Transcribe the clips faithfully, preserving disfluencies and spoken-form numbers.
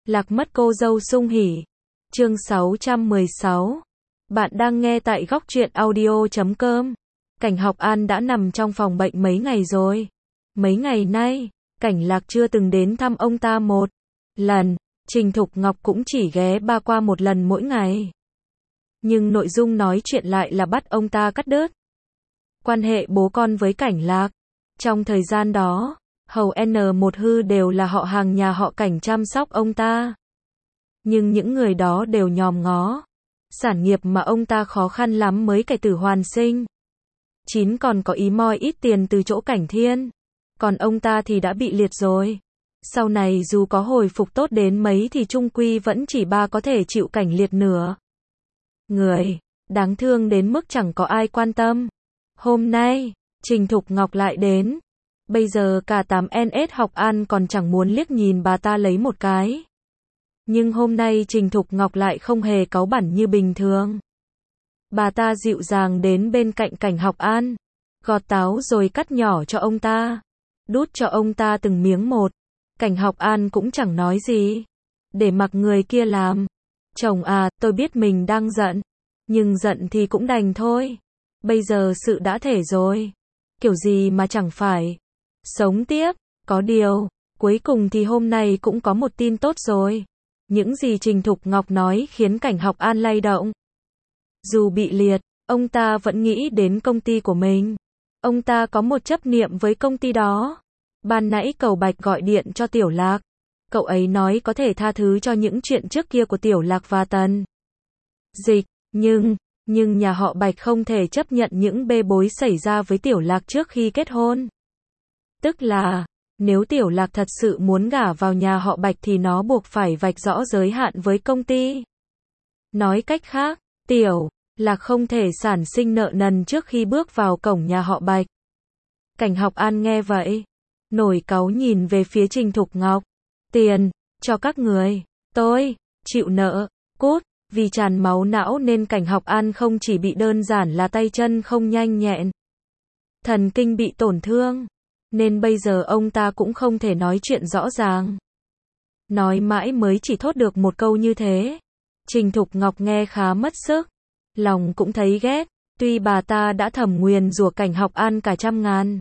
Lạc mất cô dâu sung hỉ. Chương sáu trăm mười sáu. Bạn đang nghe tại góc truyện audio chấm com. Cảnh Học An đã nằm trong phòng bệnh mấy ngày rồi. Mấy ngày nay, Cảnh Lạc chưa từng đến thăm ông ta một lần. Trình Thục Ngọc cũng chỉ ghé ba qua một lần mỗi ngày. Nhưng nội dung nói chuyện lại là bắt ông ta cắt đứt quan hệ bố con với Cảnh Lạc. Trong thời gian đó, hầu N một hư đều là họ hàng nhà họ Cảnh chăm sóc ông ta. Nhưng những người đó đều nhòm ngó sản nghiệp mà ông ta khó khăn lắm mới cải tử hoàn sinh. Chín còn có ý moi ít tiền từ chỗ Cảnh Thiên. Còn ông ta thì đã bị liệt rồi. Sau này dù có hồi phục tốt đến mấy thì chung quy vẫn chỉ ba có thể chịu cảnh liệt nửa người. Đáng thương đến mức chẳng có ai quan tâm. Hôm nay, Trình Thục Ngọc lại đến. Bây giờ cả tám N S Học An còn chẳng muốn liếc nhìn bà ta lấy một cái. Nhưng hôm nay Trình Thục Ngọc lại không hề cáu bẳn như bình thường. Bà ta dịu dàng đến bên cạnh Cảnh Học An, gọt táo rồi cắt nhỏ cho ông ta, đút cho ông ta từng miếng một. Cảnh Học An cũng chẳng nói gì, để mặc người kia làm. Chồng à, tôi biết mình đang giận, nhưng giận thì cũng đành thôi. Bây giờ sự đã thể rồi, kiểu gì mà chẳng phải sống tiếp. Có điều, cuối cùng thì hôm nay cũng có một tin tốt rồi. Những gì Trình Thục Ngọc nói khiến Cảnh Học An lay động. Dù bị liệt, ông ta vẫn nghĩ đến công ty của mình. Ông ta có một chấp niệm với công ty đó. Ban nãy Cẩu Bạch gọi điện cho Tiểu Lạc. Cậu ấy nói có thể tha thứ cho những chuyện trước kia của Tiểu Lạc và Tần Dịch. Nhưng, nhưng nhà họ Bạch không thể chấp nhận những bê bối xảy ra với Tiểu Lạc trước khi kết hôn. Tức là, nếu Tiểu Lạc thật sự muốn gả vào nhà họ Bạch thì nó buộc phải vạch rõ giới hạn với công ty. Nói cách khác, Tiểu Lạc không thể sản sinh nợ nần trước khi bước vào cổng nhà họ Bạch. Cảnh Học An nghe vậy, nổi cáu nhìn về phía Trình Thục Ngọc. Tiền, cho các người, tôi, chịu nợ, cút. Vì tràn máu não nên Cảnh Học An không chỉ bị đơn giản là tay chân không nhanh nhẹn, thần kinh bị tổn thương. Nên bây giờ ông ta cũng không thể nói chuyện rõ ràng. Nói mãi mới chỉ thốt được một câu như thế. Trình Thục Ngọc nghe khá mất sức. Lòng cũng thấy ghét. Tuy bà ta đã thầm nguyền rủa Cảnh Học An cả trăm ngàn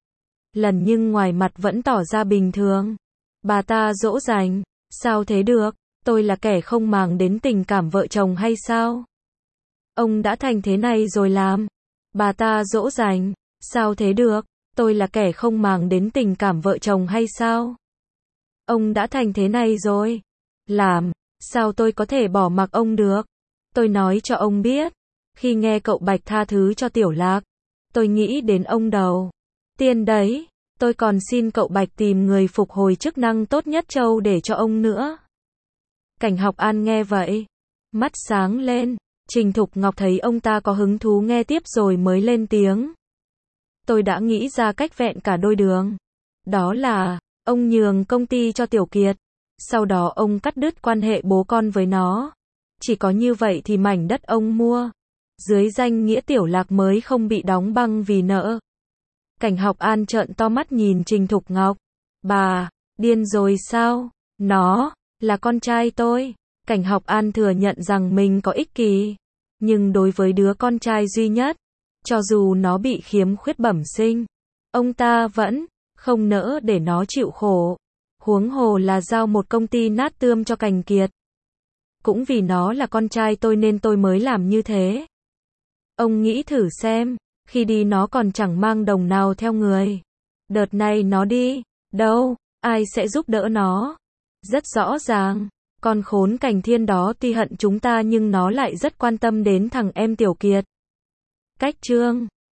lần nhưng ngoài mặt vẫn tỏ ra bình thường. Bà ta dỗ dành. Sao thế được? Tôi là kẻ không màng đến tình cảm vợ chồng hay sao? Ông đã thành thế này rồi làm. Bà ta dỗ dành. Sao thế được? Tôi là kẻ không màng đến tình cảm vợ chồng hay sao? Ông đã thành thế này rồi. Làm. Sao tôi có thể bỏ mặc ông được? Tôi nói cho ông biết. Khi nghe cậu Bạch tha thứ cho Tiểu Lạc, tôi nghĩ đến ông đầu tiên đấy. Tôi còn xin cậu Bạch tìm người phục hồi chức năng tốt nhất châu để cho ông nữa. Cảnh Học An nghe vậy, mắt sáng lên. Trình Thục Ngọc thấy ông ta có hứng thú nghe tiếp rồi mới lên tiếng. Tôi đã nghĩ ra cách vẹn cả đôi đường. Đó là, ông nhường công ty cho Tiểu Kiệt. Sau đó ông cắt đứt quan hệ bố con với nó. Chỉ có như vậy thì mảnh đất ông mua dưới danh nghĩa Tiểu Lạc mới không bị đóng băng vì nợ. Cảnh Học An trợn to mắt nhìn Trình Thục Ngọc. Bà, điên rồi sao? Nó là con trai tôi. Cảnh Học An thừa nhận rằng mình có ích kỷ. Nhưng đối với đứa con trai duy nhất, cho dù nó bị khiếm khuyết bẩm sinh, ông ta vẫn không nỡ để nó chịu khổ. Huống hồ là giao một công ty nát tươm cho Cảnh Kiệt. Cũng vì nó là con trai tôi nên tôi mới làm như thế. Ông nghĩ thử xem, khi đi nó còn chẳng mang đồng nào theo người. Đợt này nó đi đâu, ai sẽ giúp đỡ nó? Rất rõ ràng, con khốn Cảnh Thiên đó tuy hận chúng ta nhưng nó lại rất quan tâm đến thằng em Tiểu Kiệt. Cách chương